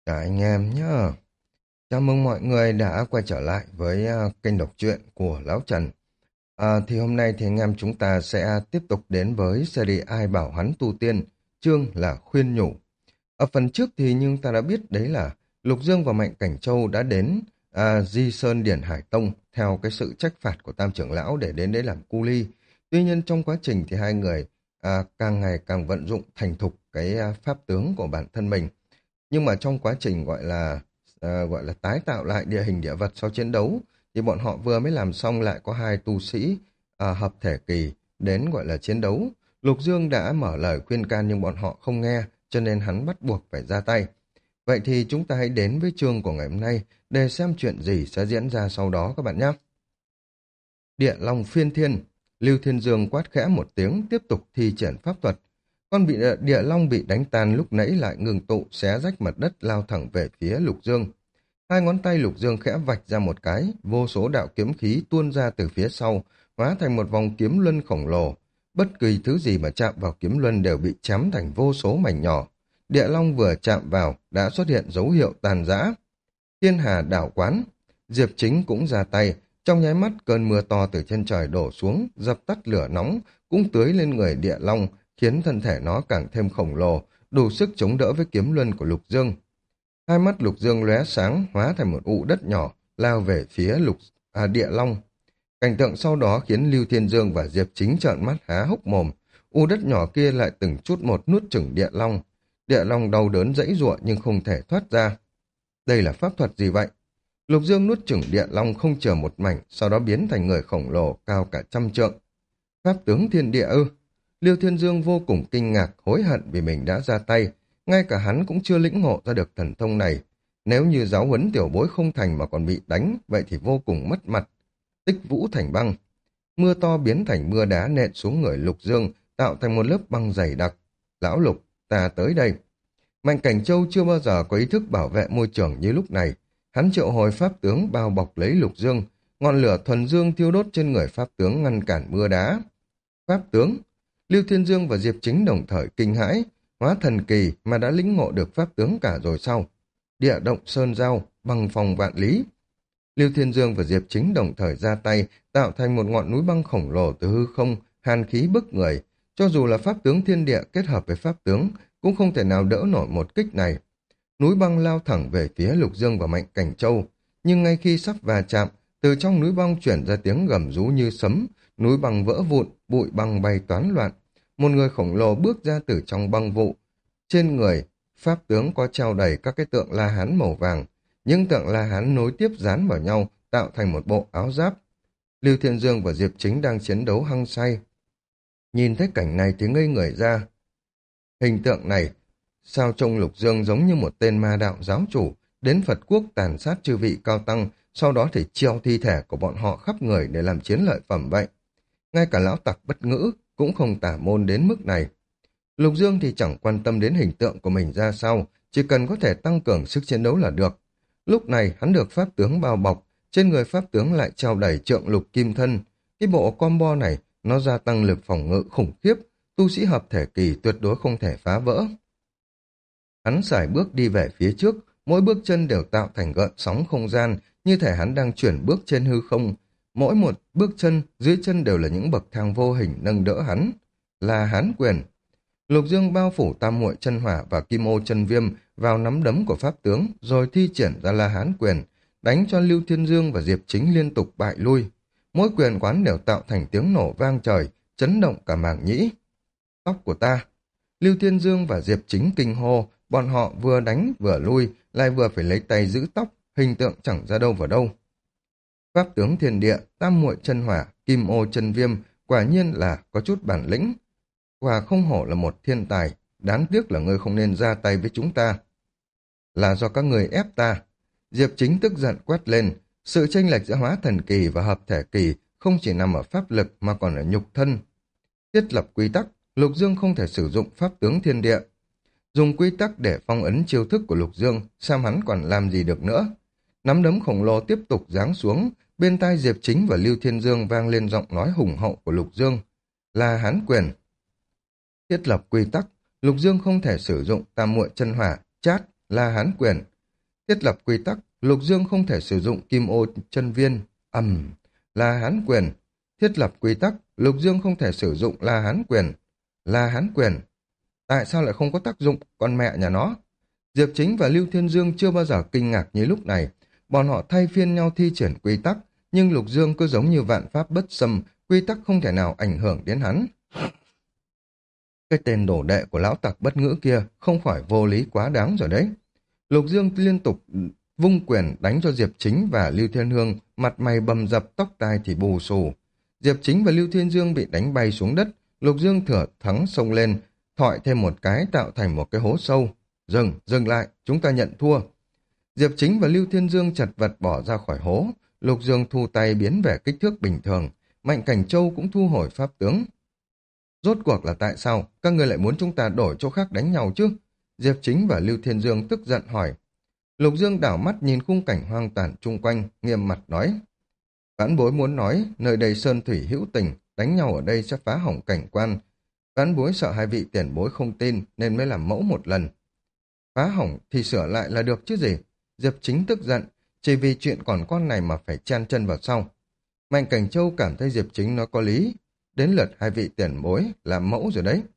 Cả anh em nhá. Chào mừng mọi người đã quay trở lại với kênh đọc truyện của Lão Trần. Thì hôm nay thì anh em chúng ta sẽ tiếp tục đến với series Ai bảo hắn tu tiên, chương là khuyên nhủ. Ở phần trước thì nhưng ta đã biết đấy là Lục Dương và Mạnh Cảnh Châu đã đến Di Sơn Điển Hải Tông theo cái sự trách phạt của Tam trưởng lão để đến đấy làm cu ly. Tuy nhiên trong quá trình thì hai người càng ngày càng vận dụng thành thục cái pháp tướng của bản thân mình. Nhưng mà trong quá trình gọi là tái tạo lại địa hình địa vật sau chiến đấu thì bọn họ vừa mới làm xong lại có hai tu sĩ hợp thể kỳ đến gọi là chiến đấu. Lục Dương đã mở lời khuyên can nhưng bọn họ không nghe, cho nên hắn bắt buộc phải ra tay. Vậy thì chúng ta hãy đến với chương của ngày hôm nay để xem chuyện gì sẽ diễn ra sau đó các bạn nhé. Địa Long phiên thiên. Lưu Thiên Dương quát khẽ một tiếng tiếp tục thi triển pháp thuật. Con địa long bị đánh tan lúc nãy lại ngừng tụ, xé rách mặt đất lao thẳng về phía Lục Dương. Hai ngón tay Lục Dương khẽ vạch ra một cái, vô số đạo kiếm khí tuôn ra từ phía sau, hóa thành một vòng kiếm luân khổng lồ. Bất kỳ thứ gì mà chạm vào kiếm luân đều bị chém thành vô số mảnh nhỏ. Địa long vừa chạm vào đã xuất hiện dấu hiệu tàn rã. Thiên Hà đảo quán. Diệp Chính cũng ra tay, trong nháy mắt cơn mưa to từ trên trời đổ xuống, dập tắt lửa nóng, cũng tưới lên người địa long, khiến thân thể nó càng thêm khổng lồ, đủ sức chống đỡ với kiếm luân của Lục Dương. Hai mắt Lục Dương lóe sáng, hóa thành một ụ đất nhỏ, lao về phía địa long. Cảnh tượng sau đó khiến Lưu Thiên Dương và Diệp Chính trợn mắt há hốc mồm. U đất nhỏ kia lại từng chút một nuốt chửng địa long. Địa long đau đớn giãy giụa nhưng không thể thoát ra. Đây là pháp thuật gì vậy? Lục Dương nuốt chửng địa long không chờ một mảnh, sau đó biến thành người khổng lồ cao cả 100 trượng. Pháp tướng thiên địa ư? Liêu Thiên Dương vô cùng kinh ngạc, hối hận vì mình đã ra tay. Ngay cả hắn cũng chưa lĩnh ngộ ra được thần thông này. Nếu như giáo huấn tiểu bối không thành mà còn bị đánh, vậy thì vô cùng mất mặt. Tích vũ thành băng. Mưa to biến thành mưa đá nện xuống người Lục Dương, tạo thành một lớp băng dày đặc. Lão Lục, ta tới đây. Mạnh Cảnh Châu chưa bao giờ có ý thức bảo vệ môi trường như lúc này. Hắn triệu hồi pháp tướng bao bọc lấy Lục Dương, ngọn lửa thuần dương thiêu đốt trên người pháp tướng ngăn cản mưa đá. Pháp tướng. Lưu Thiên Dương và Diệp Chính đồng thời kinh hãi, hóa thần kỳ mà đã lĩnh ngộ được pháp tướng cả rồi sao? Địa động sơn giao, băng phòng vạn lý. Lưu Thiên Dương và Diệp Chính đồng thời ra tay, tạo thành một ngọn núi băng khổng lồ từ hư không, hàn khí bức người. Cho dù là pháp tướng thiên địa kết hợp với pháp tướng, cũng không thể nào đỡ nổi một kích này. Núi băng lao thẳng về phía Lục Dương và Mạnh Cảnh Châu, nhưng ngay khi sắp va chạm, từ trong núi băng chuyển ra tiếng gầm rú như sấm, núi băng vỡ vụn, bụi băng bay toán loạn. Một người khổng lồ bước ra từ trong băng vụ. Trên người, pháp tướng có treo đầy các cái tượng La Hán màu vàng. Những tượng La Hán nối tiếp dán vào nhau, tạo thành một bộ áo giáp. Lưu Thiên Dương và Diệp Chính đang chiến đấu hăng say. Nhìn thấy cảnh này thì ngây người ra. Hình tượng này, sao trông Lục Dương giống như một tên ma đạo giáo chủ, đến Phật quốc tàn sát chư vị cao tăng, sau đó thì treo thi thể của bọn họ khắp người để làm chiến lợi phẩm vậy. Ngay cả lão tặc bất ngữ cũng không tả môn đến mức này. Lục Dương thì chẳng quan tâm đến hình tượng của mình ra sao, chỉ cần có thể tăng cường sức chiến đấu là được. Lúc này hắn được pháp tướng bao bọc, trên người pháp tướng lại treo đầy trượng lục kim thân. Cái bộ combo này nó gia tăng lực phòng ngự khủng khiếp, tu sĩ hợp thể kỳ tuyệt đối không thể phá vỡ. Hắn sải bước đi về phía trước, mỗi bước chân đều tạo thành gợn sóng không gian, như thể hắn đang chuyển bước trên hư không. Mỗi một bước chân, dưới chân đều là những bậc thang vô hình nâng đỡ hắn. Là Hán quyền. Lục Dương bao phủ tam muội chân hỏa và kim ô chân viêm vào nắm đấm của pháp tướng, rồi thi triển ra La Hán quyền, đánh cho Lưu Thiên Dương và Diệp Chính liên tục bại lui. Mỗi quyền quán đều tạo thành tiếng nổ vang trời, chấn động cả màng nhĩ. Tóc của ta. Lưu Thiên Dương và Diệp Chính kinh hô, bọn họ vừa đánh vừa lui, lại vừa phải lấy tay giữ tóc, hình tượng chẳng ra đâu vào đâu. Pháp tướng thiên địa, tam muội chân hỏa, kim ô chân viêm, quả nhiên là có chút bản lĩnh. Quả không hổ là một thiên tài, đáng tiếc là ngươi không nên ra tay với chúng ta. Là do các người ép ta. Diệp Chính tức giận quát lên, sự chênh lệch giữa hóa thần kỳ và hợp thể kỳ không chỉ nằm ở pháp lực mà còn ở nhục thân. Thiết lập quy tắc, Lục Dương không thể sử dụng pháp tướng thiên địa. Dùng quy tắc để phong ấn chiêu thức của Lục Dương, xem hắn còn làm gì được nữa. Nắm đấm khổng lồ tiếp tục giáng xuống, bên tai Diệp Chính và Lưu Thiên Dương vang lên giọng nói hùng hậu của Lục Dương. Là Hán quyền. Thiết lập quy tắc, Lục Dương không thể sử dụng tam muội chân hỏa, chát, La Hán quyền. Thiết lập quy tắc, Lục Dương không thể sử dụng kim ô chân viên. La Hán quyền. Thiết lập quy tắc, Lục Dương không thể sử dụng La Hán quyền. La Hán quyền. Tại sao lại không có tác dụng, con mẹ nhà nó? Diệp Chính và Lưu Thiên Dương chưa bao giờ kinh ngạc như lúc này. Bọn họ thay phiên nhau thi triển quy tắc, nhưng Lục Dương cứ giống như vạn pháp bất xâm, quy tắc không thể nào ảnh hưởng đến hắn. Cái tên đổ đệ của lão tặc bất ngữ kia không khỏi vô lý quá đáng rồi đấy. Lục Dương liên tục vung quyền đánh cho Diệp Chính và Lưu Thiên Hương, mặt mày bầm dập, tóc tai thì bù xù. Diệp Chính và Lưu Thiên Dương bị đánh bay xuống đất, Lục Dương thừa thắng xông lên, thọi thêm một cái tạo thành một cái hố sâu. Dừng lại, chúng ta nhận thua. Diệp Chính và Lưu Thiên Dương chật vật bỏ ra khỏi hố, Lục Dương thu tay biến về kích thước bình thường, Mạnh Cảnh Châu cũng thu hồi pháp tướng. Rốt cuộc là tại sao các ngươi lại muốn chúng ta đổi chỗ khác đánh nhau chứ? Diệp Chính và Lưu Thiên Dương tức giận hỏi. Lục Dương đảo mắt nhìn khung cảnh hoang tàn chung quanh, nghiêm mặt nói. Vãn bối muốn nói, nơi đây sơn thủy hữu tình, đánh nhau ở đây sẽ phá hỏng cảnh quan. Vãn bối sợ hai vị tiền bối không tin nên mới làm mẫu một lần. Phá hỏng thì sửa lại là được chứ gì? Diệp Chính tức giận, chỉ vì chuyện còn con này mà phải chen chân vào sau. Mạnh Cảnh Châu cảm thấy Diệp Chính nói có lý, đến lượt hai vị tiền bối làm mẫu rồi đấy.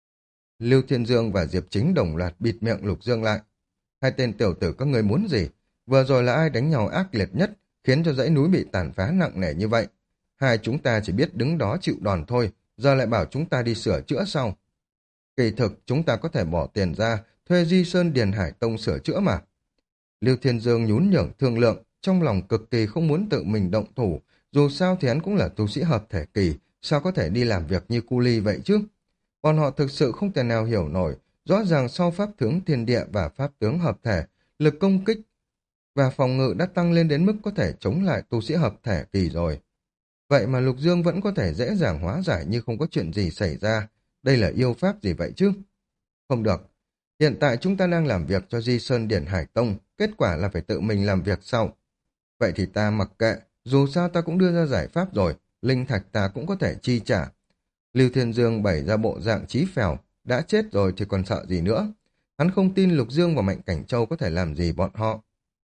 Lưu Thiên Dương và Diệp Chính đồng loạt bịt miệng Lục Dương lại. Hai tên tiểu tử các ngươi muốn gì? Vừa rồi là ai đánh nhau ác liệt nhất, khiến cho dãy núi bị tàn phá nặng nề như vậy? Hai chúng ta chỉ biết đứng đó chịu đòn thôi, giờ lại bảo chúng ta đi sửa chữa sau. Kỳ thực chúng ta có thể bỏ tiền ra, thuê Di Sơn Điền Hải Tông sửa chữa mà. Lưu Thiên Dương nhún nhường thương lượng, trong lòng cực kỳ không muốn tự mình động thủ, dù sao thì hắn cũng là tu sĩ hợp thể kỳ, sao có thể đi làm việc như cu ly vậy chứ? Bọn họ thực sự không thể nào hiểu nổi, rõ ràng sau pháp tướng thiên địa và pháp tướng hợp thể, lực công kích và phòng ngự đã tăng lên đến mức có thể chống lại tu sĩ hợp thể kỳ rồi. Vậy mà Lục Dương vẫn có thể dễ dàng hóa giải như không có chuyện gì xảy ra. Đây là yêu pháp gì vậy chứ? Không được. Hiện tại chúng ta đang làm việc cho Di Sơn Điển Hải Tông, kết quả là phải tự mình làm việc sau. Vậy thì ta mặc kệ, dù sao ta cũng đưa ra giải pháp rồi, linh thạch ta cũng có thể chi trả. Lưu Thiên Dương bày ra bộ dạng chí phèo, đã chết rồi thì còn sợ gì nữa. Hắn không tin Lục Dương và Mạnh Cảnh Châu có thể làm gì bọn họ.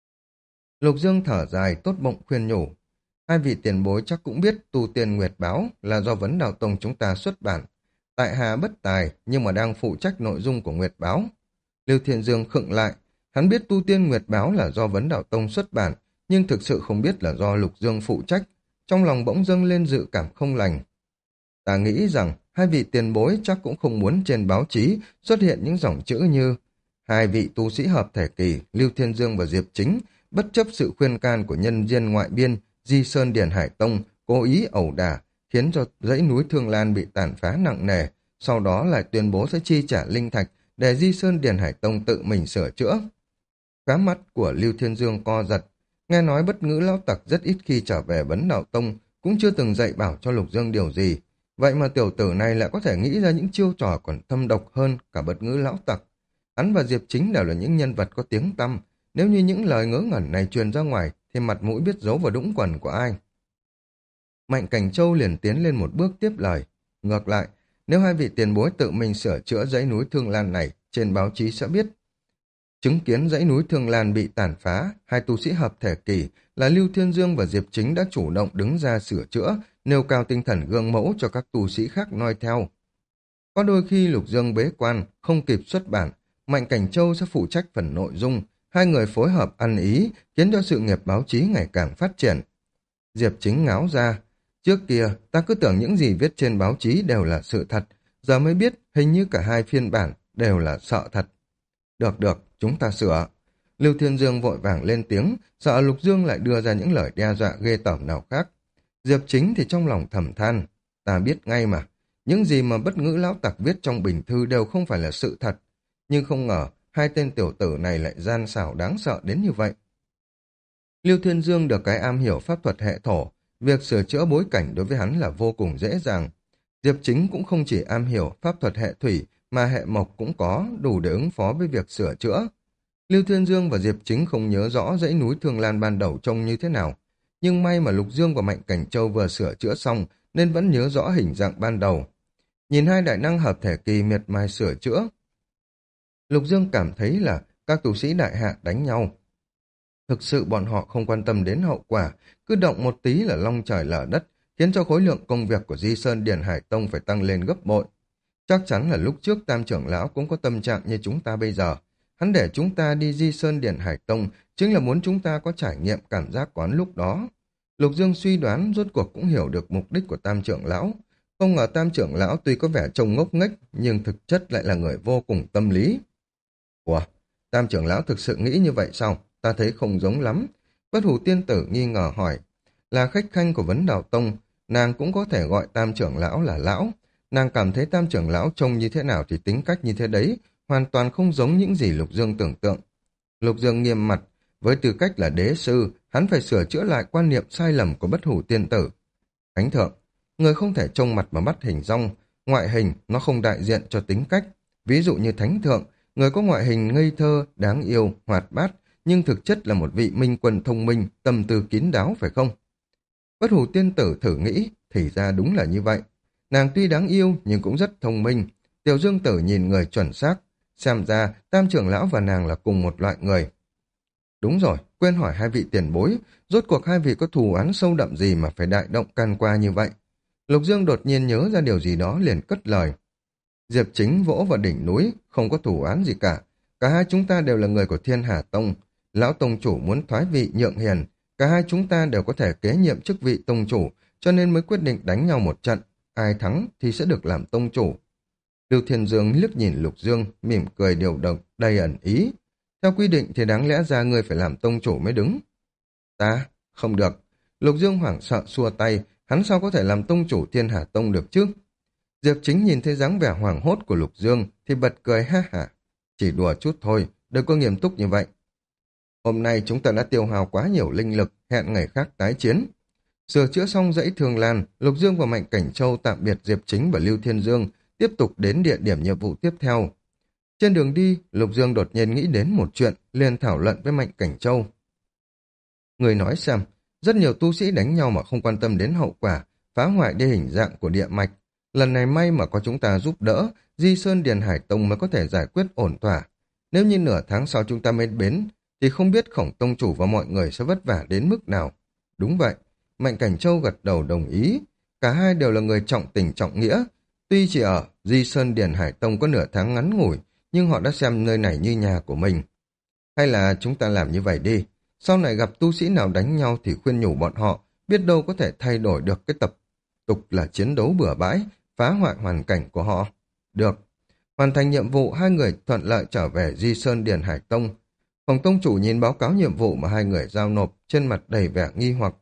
Lục Dương thở dài, tốt bụng khuyên nhủ. Hai vị tiền bối chắc cũng biết Tu Tiên Nguyệt Báo là do Vấn Đạo Tông chúng ta xuất bản. Tại hạ bất tài nhưng mà đang phụ trách nội dung của Nguyệt Báo. Lưu Thiên Dương khựng lại, hắn biết Tu Tiên Nguyệt Báo là do Vấn Đạo Tông xuất bản, nhưng thực sự không biết là do Lục Dương phụ trách. Trong lòng bỗng dâng lên dự cảm không lành. Ta nghĩ rằng hai vị tiền bối chắc cũng không muốn trên báo chí xuất hiện những dòng chữ như hai vị tu sĩ hợp thể kỳ, Lưu Thiên Dương và Diệp Chính, bất chấp sự khuyên can của nhân viên ngoại biên, Di Sơn Điền Hải Tông, cố ý ẩu đả, khiến cho dãy núi Thương Lan bị tàn phá nặng nề, sau đó lại tuyên bố sẽ chi trả linh thạch để Di Sơn Điền Hải Tông tự mình sửa chữa. Khóe mắt của Lưu Thiên Dương co giật, nghe nói bất ngữ lão tặc rất ít khi trở về Vấn Đạo Tông, cũng chưa từng dạy bảo cho Lục Dương điều gì. Vậy mà tiểu tử này lại có thể nghĩ ra những chiêu trò còn thâm độc hơn cả bất ngữ lão tặc. Hắn và Diệp Chính đều là những nhân vật có tiếng tăm. Nếu như những lời ngớ ngẩn này truyền ra ngoài, thì mặt mũi biết giấu vào đũng quần của ai. Mạnh Cảnh Châu liền tiến lên một bước tiếp lời. Ngược lại, nếu hai vị tiền bối tự mình sửa chữa dãy núi Thương Lan này, trên báo chí sẽ biết. Chứng kiến dãy núi Thương Lan bị tàn phá, hai tu sĩ hợp thể kỳ là Lưu Thiên Dương và Diệp Chính đã chủ động đứng ra sửa chữa, nêu cao tinh thần gương mẫu cho các tu sĩ khác noi theo. Có đôi khi Lục Dương bế quan, không kịp xuất bản, Mạnh Cảnh Châu sẽ phụ trách phần nội dung, hai người phối hợp ăn ý, khiến cho sự nghiệp báo chí ngày càng phát triển. Diệp Chính ngáo ra, trước kia ta cứ tưởng những gì viết trên báo chí đều là sự thật, giờ mới biết hình như cả hai phiên bản đều là sợ thật. Được, chúng ta sửa. Lưu Thiên Dương vội vàng lên tiếng, sợ Lục Dương lại đưa ra những lời đe dọa ghê tởm nào khác. Diệp Chính thì trong lòng thầm than, ta biết ngay mà, những gì mà bất ngữ lão tặc viết trong bình thư đều không phải là sự thật, nhưng không ngờ hai tên tiểu tử này lại gian xảo đáng sợ đến như vậy. Lưu Thiên Dương được cái am hiểu pháp thuật hệ thổ, việc sửa chữa bối cảnh đối với hắn là vô cùng dễ dàng. Diệp Chính cũng không chỉ am hiểu pháp thuật hệ thủy, mà hệ mộc cũng có, đủ để ứng phó với việc sửa chữa. Lưu Thiên Dương và Diệp Chính không nhớ rõ dãy núi Thương Lan ban đầu trông như thế nào, nhưng may mà Lục Dương và Mạnh Cảnh Châu vừa sửa chữa xong nên vẫn nhớ rõ hình dạng ban đầu. Nhìn hai đại năng hợp thể kỳ miệt mài sửa chữa, Lục Dương cảm thấy là các tu sĩ đại hạ đánh nhau Thực sự bọn họ không quan tâm đến hậu quả, cứ động một tí là long trời lở đất, khiến cho khối lượng công việc của Di Sơn Điền Hải Tông phải tăng lên gấp bội. Chắc chắn là lúc trước Tam trưởng lão cũng có tâm trạng như chúng ta bây giờ. Hắn để chúng ta đi Di Sơn Điền Hải Tông chính là muốn chúng ta có trải nghiệm cảm giác quán lúc đó. Lục Dương suy đoán rốt cuộc cũng hiểu được mục đích của Tam trưởng lão. Không ngờ Tam trưởng lão tuy có vẻ trông ngốc nghếch nhưng thực chất lại là người vô cùng tâm lý. Ủa, Tam trưởng lão thực sự nghĩ như vậy sao? Ta thấy không giống lắm. Bất Hủ tiên tử nghi ngờ hỏi. Là khách khanh của Vấn Đào Tông, nàng cũng có thể gọi Tam trưởng lão là lão. Nàng cảm thấy Tam trưởng lão trông như thế nào thì tính cách như thế đấy, hoàn toàn không giống những gì Lục Dương tưởng tượng. Lục Dương nghiêm mặt, với tư cách là đế sư, hắn phải sửa chữa lại quan niệm sai lầm của Bất Hủ tiên tử. Thánh thượng, người không thể trông mặt mà bắt hình dong, ngoại hình nó không đại diện cho tính cách. Ví dụ như thánh thượng, người có ngoại hình ngây thơ, đáng yêu, hoạt bát, nhưng thực chất là một vị minh quân thông minh, tâm tư kín đáo phải không? Bất Hủ tiên tử thử nghĩ, thì ra đúng là như vậy. Nàng tuy đáng yêu nhưng cũng rất thông minh. Tiểu Dương Tử nhìn người chuẩn xác, xem ra Tam trưởng lão và nàng là cùng một loại người. Đúng rồi, quên hỏi hai vị tiền bối, rốt cuộc hai vị có thù oán sâu đậm gì mà phải đại động can qua như vậy? Lục Dương đột nhiên nhớ ra điều gì đó liền cất lời. Diệp Chính vỗ vào đỉnh núi, không có thù oán gì cả. Cả hai chúng ta đều là người của Thiên Hà Tông. Lão Tông Chủ muốn thoái vị nhượng hiền. Cả hai chúng ta đều có thể kế nhiệm chức vị Tông Chủ, cho nên mới quyết định đánh nhau một trận. Ai thắng thì sẽ được làm Tông Chủ. Lưu Thiên Dương liếc nhìn Lục Dương, mỉm cười điều động đầy ẩn ý. Theo quy định thì đáng lẽ ra ngươi phải làm Tông Chủ mới đúng. Ta? Không được. Lục Dương hoảng sợ xua tay, hắn sao có thể làm Tông Chủ Thiên Hà Tông được chứ? Diệp Chính nhìn thấy dáng vẻ hoảng hốt của Lục Dương thì bật cười ha hả. Chỉ đùa chút thôi, đừng có nghiêm túc như vậy. Hôm nay chúng ta đã tiêu hao quá nhiều linh lực, hẹn ngày khác tái chiến. Sửa chữa xong dãy Thường Lan, Lục Dương và Mạnh Cảnh Châu tạm biệt Diệp Chính và Lưu Thiên Dương, tiếp tục đến địa điểm nhiệm vụ tiếp theo. Trên đường đi, Lục Dương đột nhiên nghĩ đến một chuyện, liền thảo luận với Mạnh Cảnh Châu. Người nói xem, rất nhiều tu sĩ đánh nhau mà không quan tâm đến hậu quả, phá hoại đi hình dạng của địa mạch. Lần này may mà có chúng ta giúp đỡ, Di Sơn Điền Hải Tông mới có thể giải quyết ổn thỏa. Nếu như nửa tháng sau chúng ta mới đến, thì không biết Khổng Tông Chủ và mọi người sẽ vất vả đến mức nào. Đúng vậy, Mạnh Cảnh Châu gật đầu đồng ý. Cả hai đều là người trọng tình trọng nghĩa. Tuy chỉ ở Di Sơn Điền Hải Tông có nửa tháng ngắn ngủi, nhưng họ đã xem nơi này như nhà của mình. Hay là chúng ta làm như vậy đi. Sau này gặp tu sĩ nào đánh nhau thì khuyên nhủ bọn họ, biết đâu có thể thay đổi được cái tập tục là chiến đấu bừa bãi, phá hoại hoàn cảnh của họ. Được. Hoàn thành nhiệm vụ, hai người thuận lợi trở về Di Sơn Điền Hải Tông. Phòng Tông Chủ nhìn báo cáo nhiệm vụ mà hai người giao nộp, trên mặt đầy vẻ nghi hoặc.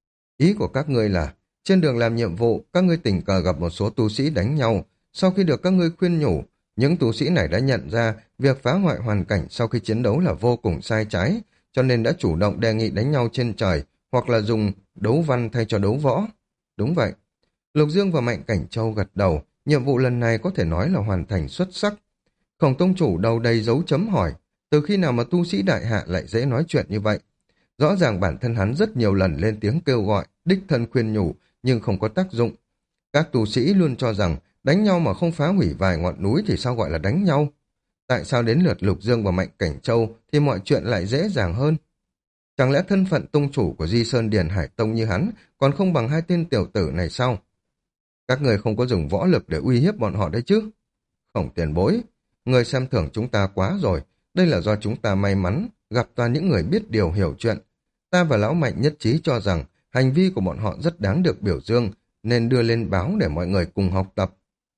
Ý của các ngươi là, trên đường làm nhiệm vụ, các ngươi tình cờ gặp một số tu sĩ đánh nhau. Sau khi được các ngươi khuyên nhủ, những tu sĩ này đã nhận ra việc phá hoại hoàn cảnh sau khi chiến đấu là vô cùng sai trái, cho nên đã chủ động đề nghị đánh nhau trên trời, hoặc là dùng đấu văn thay cho đấu võ. Đúng vậy. Lục Dương và Mạnh Cảnh Châu gật đầu, nhiệm vụ lần này có thể nói là hoàn thành xuất sắc. Khổng Tông Chủ đầu đầy dấu chấm hỏi, từ khi nào mà tu sĩ đại hạ lại dễ nói chuyện như vậy? Rõ ràng bản thân hắn rất nhiều lần lên tiếng kêu gọi, đích thân khuyên nhủ, nhưng không có tác dụng. Các tu sĩ luôn cho rằng đánh nhau mà không phá hủy vài ngọn núi thì sao gọi là đánh nhau? Tại sao đến lượt Lục Dương và Mạnh Cảnh Châu thì mọi chuyện lại dễ dàng hơn? Chẳng lẽ thân phận tông chủ của Di Sơn Điền Hải Tông như hắn còn không bằng hai tên tiểu tử này sao? Các người không có dùng võ lực để uy hiếp bọn họ đấy chứ? Khổng tiền bối, người xem thưởng chúng ta quá rồi. Đây là do chúng ta may mắn, gặp toàn những người biết điều hiểu chuyện. Ta và Lão Mạnh nhất trí cho rằng hành vi của bọn họ rất đáng được biểu dương, nên đưa lên báo để mọi người cùng học tập.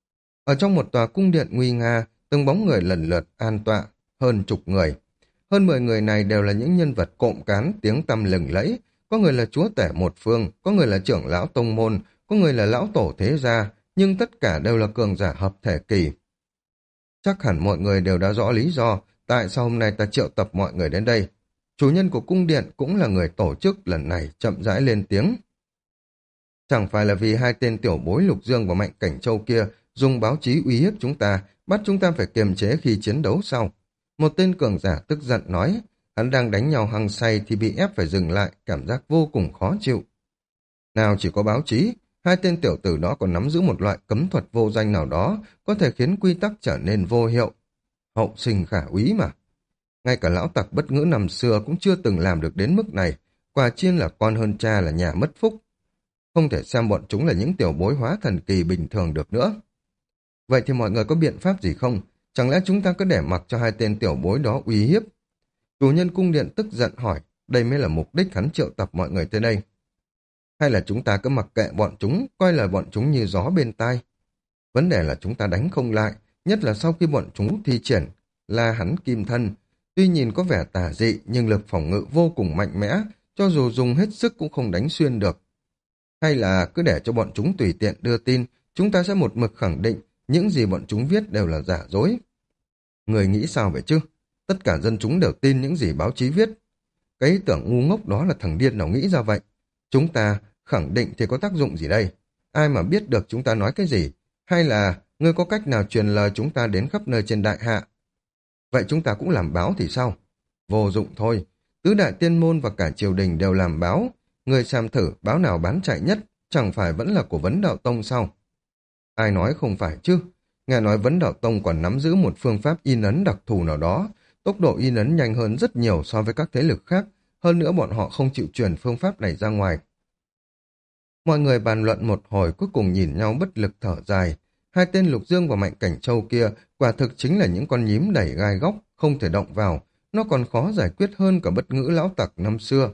Ở trong một tòa cung điện nguy nga, từng bóng người lần lượt an tọa, hơn chục người. Hơn 10 người này đều là những nhân vật cộm cán, tiếng tăm lừng lẫy. Có người là chúa tể một phương, có người là trưởng lão tông môn, có người là lão tổ thế gia, nhưng tất cả đều là cường giả hợp thể kỳ. Chắc hẳn mọi người đều đã rõ lý do tại sao hôm nay ta triệu tập mọi người đến đây. Chủ nhân của cung điện cũng là người tổ chức lần này chậm rãi lên tiếng. Chẳng phải là vì hai tên tiểu bối Lục Dương và Mạnh Cảnh Châu kia dùng báo chí uy hiếp chúng ta, bắt chúng ta phải kiềm chế khi chiến đấu sau. Một tên cường giả tức giận nói, hắn đang đánh nhau hăng say thì bị ép phải dừng lại, cảm giác vô cùng khó chịu. Nào chỉ có báo chí, hai tên tiểu tử đó còn nắm giữ một loại cấm thuật vô danh nào đó, có thể khiến quy tắc trở nên vô hiệu. Hậu sinh khả úy mà. Ngay cả lão tặc bất ngữ năm xưa cũng chưa từng làm được đến mức này. Quả chiên là con hơn cha là nhà mất phúc. Không thể xem bọn chúng là những tiểu bối hóa thần kỳ bình thường được nữa. Vậy thì mọi người có biện pháp gì không? Chẳng lẽ chúng ta cứ để mặc cho hai tên tiểu bối đó uy hiếp? Chủ nhân cung điện tức giận hỏi, đây mới là mục đích hắn triệu tập mọi người tới đây. Hay là chúng ta cứ mặc kệ bọn chúng, coi là bọn chúng như gió bên tai? Vấn đề là chúng ta đánh không lại, nhất là sau khi bọn chúng thi triển là hắn kim thân. Tuy nhìn có vẻ tà dị nhưng lực phòng ngự vô cùng mạnh mẽ, cho dù dùng hết sức cũng không đánh xuyên được. Hay là cứ để cho bọn chúng tùy tiện đưa tin, chúng ta sẽ một mực khẳng định những gì bọn chúng viết đều là giả dối. Người nghĩ sao vậy chứ? Tất cả dân chúng đều tin những gì báo chí viết. Cái ý tưởng ngu ngốc đó là thằng điên nào nghĩ ra vậy? Chúng ta khẳng định thì có tác dụng gì đây? Ai mà biết được chúng ta nói cái gì? Hay là ngươi có cách nào truyền lời chúng ta đến khắp nơi trên đại hạ? Vậy chúng ta cũng làm báo thì sao? Vô dụng thôi. Tứ đại tiên môn và cả triều đình đều làm báo. Người xem thử báo nào bán chạy nhất, chẳng phải vẫn là của Vấn Đạo Tông sao? Ai nói không phải chứ? Nghe nói Vấn Đạo Tông còn nắm giữ một phương pháp in ấn đặc thù nào đó. Tốc độ in ấn nhanh hơn rất nhiều so với các thế lực khác. Hơn nữa bọn họ không chịu truyền phương pháp này ra ngoài. Mọi người bàn luận một hồi cuối cùng nhìn nhau bất lực thở dài. Hai tên Lục Dương và Mạnh Cảnh Châu kia quả thực chính là những con nhím đẩy gai góc, không thể động vào. Nó còn khó giải quyết hơn cả bất ngữ lão tặc năm xưa.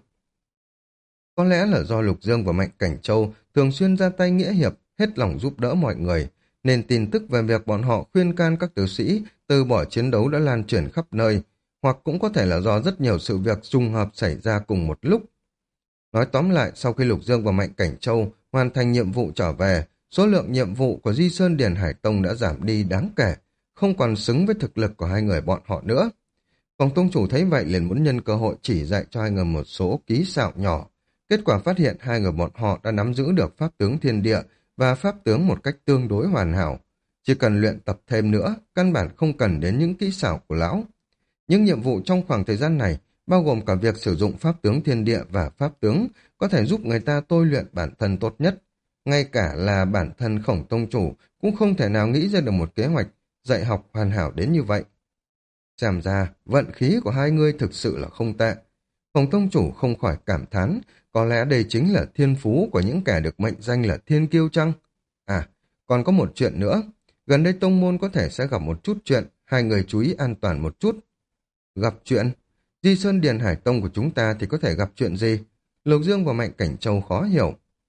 Có lẽ là do Lục Dương và Mạnh Cảnh Châu thường xuyên ra tay nghĩa hiệp, hết lòng giúp đỡ mọi người, nên tin tức về việc bọn họ khuyên can các tử sĩ từ bỏ chiến đấu đã lan truyền khắp nơi, hoặc cũng có thể là do rất nhiều sự việc trùng hợp xảy ra cùng một lúc. Nói tóm lại, sau khi Lục Dương và Mạnh Cảnh Châu hoàn thành nhiệm vụ trở về, số lượng nhiệm vụ của Di Sơn Điền Hải Tông đã giảm đi đáng kể, không còn xứng với thực lực của hai người bọn họ nữa. Phòng tông chủ thấy vậy liền muốn nhân cơ hội chỉ dạy cho hai người một số kỹ xảo nhỏ. Kết quả phát hiện hai người bọn họ đã nắm giữ được pháp tướng thiên địa và pháp tướng một cách tương đối hoàn hảo. Chỉ cần luyện tập thêm nữa, căn bản không cần đến những kỹ xảo của lão. Những nhiệm vụ trong khoảng thời gian này bao gồm cả việc sử dụng pháp tướng thiên địa và pháp tướng có thể giúp người ta tôi luyện bản thân tốt nhất. Ngay cả là bản thân Khổng tông chủ cũng không thể nào nghĩ ra được một kế hoạch dạy học hoàn hảo đến như vậy. Xem ra, vận khí của hai người thực sự là không tệ. Khổng tông chủ không khỏi cảm thán, có lẽ đây chính là thiên phú của những kẻ được mệnh danh là thiên kiêu chăng? À, còn có một chuyện nữa. Gần đây tông môn có thể sẽ gặp một chút chuyện, hai người chú ý an toàn một chút. Gặp chuyện? Di Sơn Điền Hải Tông của chúng ta thì có thể gặp chuyện gì? Lục Dương và Mạnh Cảnh Châu khó hiểu.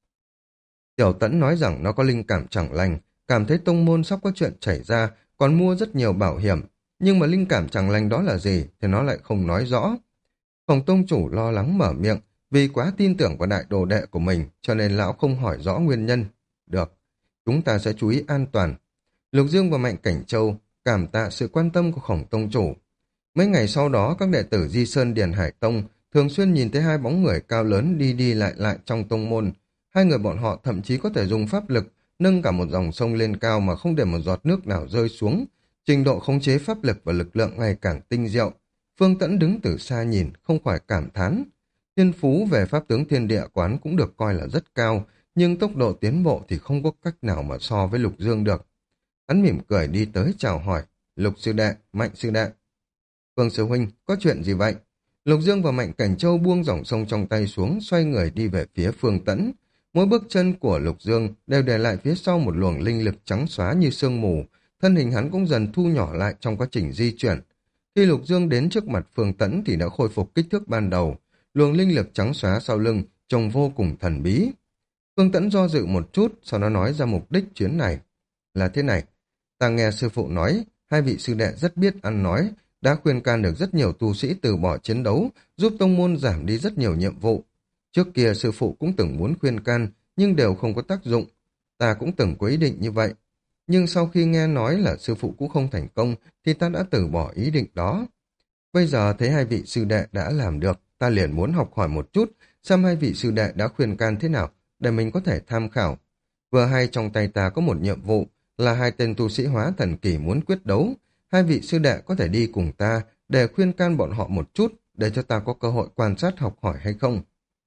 Tiểu Tẫn nói rằng nó có linh cảm chẳng lành, cảm thấy tông môn sắp có chuyện xảy ra, còn mua rất nhiều bảo hiểm. Nhưng mà linh cảm chẳng lành đó là gì thì nó lại không nói rõ. Khổng tông chủ lo lắng mở miệng, vì quá tin tưởng vào đại đồ đệ của mình, cho nên lão không hỏi rõ nguyên nhân. Được, chúng ta sẽ chú ý an toàn. Lục Dương và Mạnh Cảnh Châu cảm tạ sự quan tâm của Khổng tông chủ. Mấy ngày sau đó, các đệ tử Di Sơn Điền Hải Tông thường xuyên nhìn thấy hai bóng người cao lớn đi đi lại lại trong tông môn. Hai người bọn họ thậm chí có thể dùng pháp lực nâng cả một dòng sông lên cao mà không để một giọt nước nào rơi xuống. Trình độ khống chế pháp lực và lực lượng ngày càng tinh diệu. Phương Tẫn đứng từ xa nhìn, không khỏi cảm thán. Thiên phú về pháp tướng thiên địa quán cũng được coi là rất cao, nhưng tốc độ tiến bộ thì không có cách nào mà so với Lục Dương được. Hắn mỉm cười đi tới chào hỏi. Lục sư đệ, Mạnh sư đệ. Phương sư huynh, có chuyện gì vậy? Lục Dương và Mạnh Cảnh Châu buông dòng sông trong tay xuống, xoay người đi về phía Phương Tẫn. Mỗi bước chân của Lục Dương đều để lại phía sau một luồng linh lực trắng xóa như sương mù, thân hình hắn cũng dần thu nhỏ lại trong quá trình di chuyển. Khi Lục Dương đến trước mặt Phương Tẫn thì đã khôi phục kích thước ban đầu, luồng linh lực trắng xóa sau lưng trông vô cùng thần bí. Phương Tẫn do dự một chút, sau đó nói ra mục đích chuyến này. Là thế này, ta nghe sư phụ nói, hai vị sư đệ rất biết ăn nói, đã khuyên can được rất nhiều tu sĩ từ bỏ chiến đấu, giúp tông môn giảm đi rất nhiều nhiệm vụ. Trước kia sư phụ cũng từng muốn khuyên can, nhưng đều không có tác dụng. Ta cũng từng có ý định như vậy. Nhưng sau khi nghe nói là sư phụ cũng không thành công, thì ta đã từ bỏ ý định đó. Bây giờ thấy hai vị sư đệ đã làm được, ta liền muốn học hỏi một chút, xem hai vị sư đệ đã khuyên can thế nào, để mình có thể tham khảo. Vừa hay trong tay ta có một nhiệm vụ, là hai tên tu sĩ hóa thần kỳ muốn quyết đấu. Hai vị sư đệ có thể đi cùng ta, để khuyên can bọn họ một chút, để cho ta có cơ hội quan sát học hỏi hay không.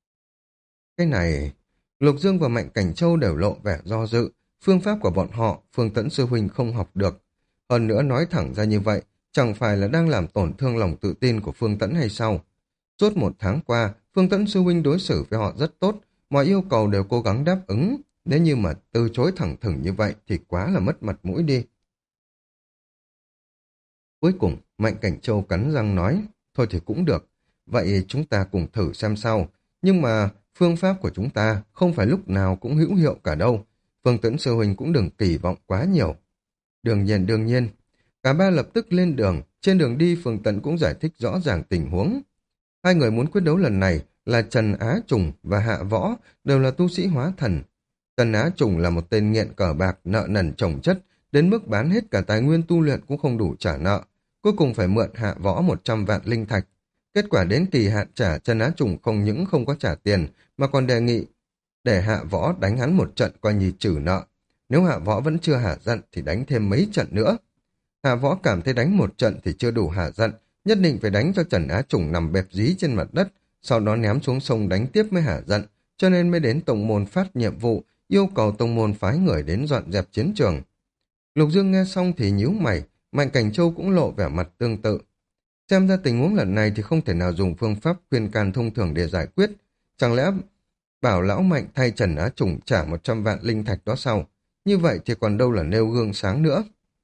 Cái này, Lục Dương và Mạnh Cảnh Châu đều lộ vẻ do dự, phương pháp của bọn họ, Phương Tẫn sư huynh không học được. Hơn nữa nói thẳng ra như vậy, chẳng phải là đang làm tổn thương lòng tự tin của Phương Tẫn hay sao? Suốt 1 tháng qua, Phương Tẫn sư huynh đối xử với họ rất tốt, mọi yêu cầu đều cố gắng đáp ứng. Nếu như mà từ chối thẳng thừng như vậy thì quá là mất mặt mũi đi. Cuối cùng, Mạnh Cảnh Châu cắn răng nói, thôi thì cũng được, vậy chúng ta cùng thử xem sao. Nhưng mà phương pháp của chúng ta không phải lúc nào cũng hữu hiệu cả đâu. Phương Tẫn sư huynh cũng đừng kỳ vọng quá nhiều. Đương nhiên. Cả ba lập tức lên đường, trên đường đi Phương Tẫn cũng giải thích rõ ràng tình huống. Hai người muốn quyết đấu lần này là Trần Á Trùng và Hạ Võ, đều là tu sĩ hóa thần. Trần Á Trùng là một tên nghiện cờ bạc, nợ nần chồng chất, đến mức bán hết cả tài nguyên tu luyện cũng không đủ trả nợ. Cuối cùng phải mượn Hạ Võ 100 vạn linh thạch. Kết quả đến kỳ hạn trả, Trần Á Trùng không những không có trả tiền, mà còn đề nghị để Hạ Võ đánh hắn một trận coi như trừ nợ. Nếu Hạ Võ vẫn chưa hả giận thì đánh thêm mấy trận nữa. Hạ Võ cảm thấy đánh một trận thì chưa đủ hả giận, nhất định phải đánh cho Trần Á Trùng nằm bẹp dí trên mặt đất, sau đó ném xuống sông đánh tiếp mới hả giận, cho nên mới đến tông môn phát nhiệm vụ, yêu cầu tông môn phái người đến dọn dẹp chiến trường. Lục Dương nghe xong thì nhíu mày, Mạnh Cảnh Châu cũng lộ vẻ mặt tương tự. Xem ra tình huống lần này thì không thể nào dùng phương pháp khuyên can thông thường để giải quyết. Chẳng lẽ bảo lão Mạnh thay Trần Á Trùng trả 100 vạn linh thạch đó sau? Như vậy thì còn đâu là nêu gương sáng nữa.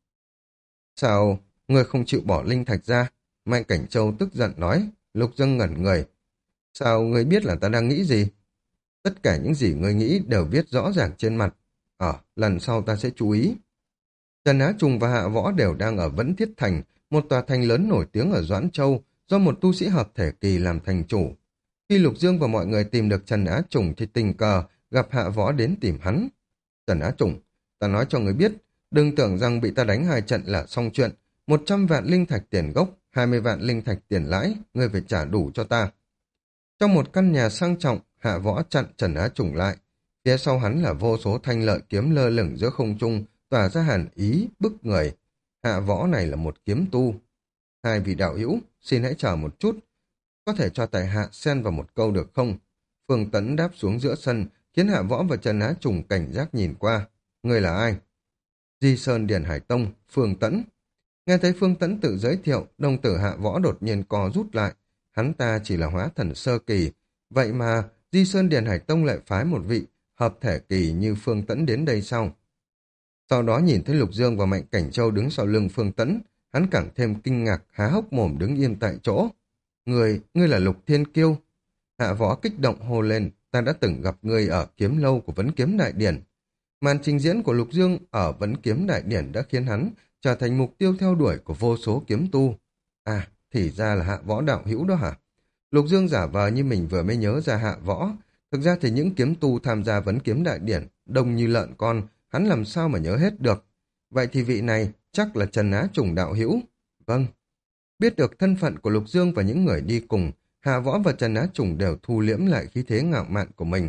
Sao người không chịu bỏ linh thạch ra? Mạnh Cảnh Châu tức giận nói. Lục Dương ngẩn người. Sao người biết là ta đang nghĩ gì? Tất cả những gì người nghĩ đều viết rõ ràng trên mặt. Lần sau ta sẽ chú ý. Trần Á Trùng và Hạ Võ đều đang ở Vẫn Thiết Thành, một tòa thành lớn nổi tiếng ở Doãn Châu, do một tu sĩ hợp thể kỳ làm thành chủ. Khi Lục Dương và mọi người tìm được Trần Á Trùng thì tình cờ gặp Hạ Võ đến tìm hắn. Trần Á Trùng, ta nói cho người biết, đừng tưởng rằng bị ta đánh 2 trận là xong chuyện. 100 vạn linh thạch tiền gốc, 20 vạn linh thạch tiền lãi, ngươi phải trả đủ cho ta. Trong một căn nhà sang trọng, Hạ Võ chặn Trần Á Trùng lại. Phía sau hắn là vô số thanh lợi kiếm lơ lửng giữa không trung, tỏa ra hàn ý, bức người. Hạ Võ này là một kiếm tu. Hai vị đạo hữu, xin hãy chờ một chút. Có thể cho tại hạ xen vào một câu được không? Phương Tấn đáp xuống giữa sân, khiến Hạ Võ và Trần Á Trùng cảnh giác nhìn qua. Người là ai? Di Sơn Điền Hải Tông, Phương Tấn. Nghe thấy Phương Tấn tự giới thiệu, đồng tử Hạ Võ đột nhiên co rút lại. Hắn ta chỉ là hóa thần sơ kỳ. Vậy mà Di Sơn Điền Hải Tông lại phái một vị hợp thể kỳ như Phương Tấn đến đây sau. Sau đó nhìn thấy Lục Dương và Mạnh Cảnh Châu đứng sau lưng Phương Tấn, hắn càng thêm kinh ngạc, há hốc mồm đứng yên tại chỗ. Ngươi là Lục Thiên Kiêu. Hạ Võ kích động hô lên, ta đã từng gặp ngươi ở kiếm lâu của Vấn Kiếm Đại Điển. Màn trình diễn của Lục Dương ở Vấn Kiếm Đại Điển đã khiến hắn trở thành mục tiêu theo đuổi của vô số kiếm tu. Thì ra là Hạ Võ đạo hữu đó hả? Lục Dương giả vờ như mình vừa mới nhớ ra Hạ Võ. Thực ra thì những kiếm tu tham gia Vấn Kiếm Đại Điển đông như lợn con, hắn làm sao mà nhớ hết được. Vậy thì vị này chắc là Trần Á Trùng đạo hữu. Vâng. Biết được thân phận của Lục Dương và những người đi cùng, Hạ Võ và Trần Á Trùng đều thu liễm lại khí thế ngạo mạn của mình.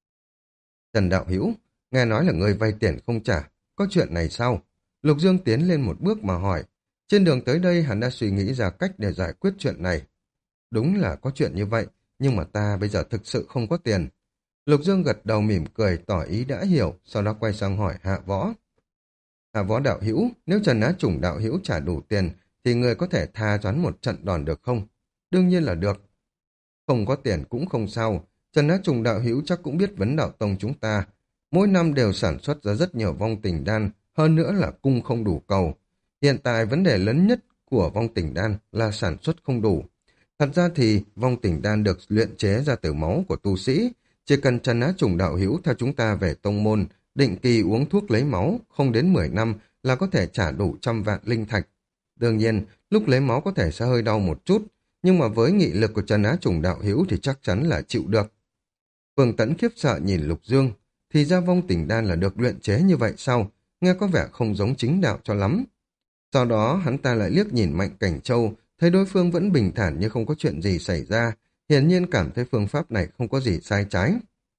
Trần đạo hữu, nghe nói là người vay tiền không trả, có chuyện này sao? Lục Dương tiến lên một bước mà hỏi. Trên đường tới đây hắn đã suy nghĩ ra cách để giải quyết chuyện này. Đúng là có chuyện như vậy, nhưng mà ta bây giờ thực sự không có tiền. Lục Dương gật đầu mỉm cười tỏ ý đã hiểu, sau đó quay sang hỏi Hạ Võ. Hạ Võ đạo hữu, nếu Trần Á Trùng đạo hữu trả đủ tiền, thì người có thể tha cho hắn một trận đòn được không? Đương nhiên là được. Không có tiền cũng không sao, Trần Á Trùng đạo hữu chắc cũng biết Vấn Đạo Tông chúng ta. Mỗi năm đều sản xuất ra rất nhiều vong tình đan, hơn nữa là cung không đủ cầu. Hiện tại vấn đề lớn nhất của vong tình đan là sản xuất không đủ. Thật ra thì vong tình đan được luyện chế ra từ máu của tu sĩ. Chỉ cần Trần Á Trùng đạo hữu theo chúng ta về tông môn, định kỳ uống thuốc lấy máu, không đến 10 năm là có thể trả đủ 100 vạn linh thạch. Đương nhiên, lúc lấy máu có thể sẽ hơi đau một chút, nhưng mà với nghị lực của Trần Á Trùng đạo hữu thì chắc chắn là chịu được. Phương Tẫn khiếp sợ nhìn Lục Dương, thì ra vong tình đan là được luyện chế như vậy sao? Nghe có vẻ không giống chính đạo cho lắm. Sau đó hắn ta lại liếc nhìn Mạnh Cảnh Châu, thấy đối phương vẫn bình thản như không có chuyện gì xảy ra, hiển nhiên cảm thấy phương pháp này không có gì sai trái.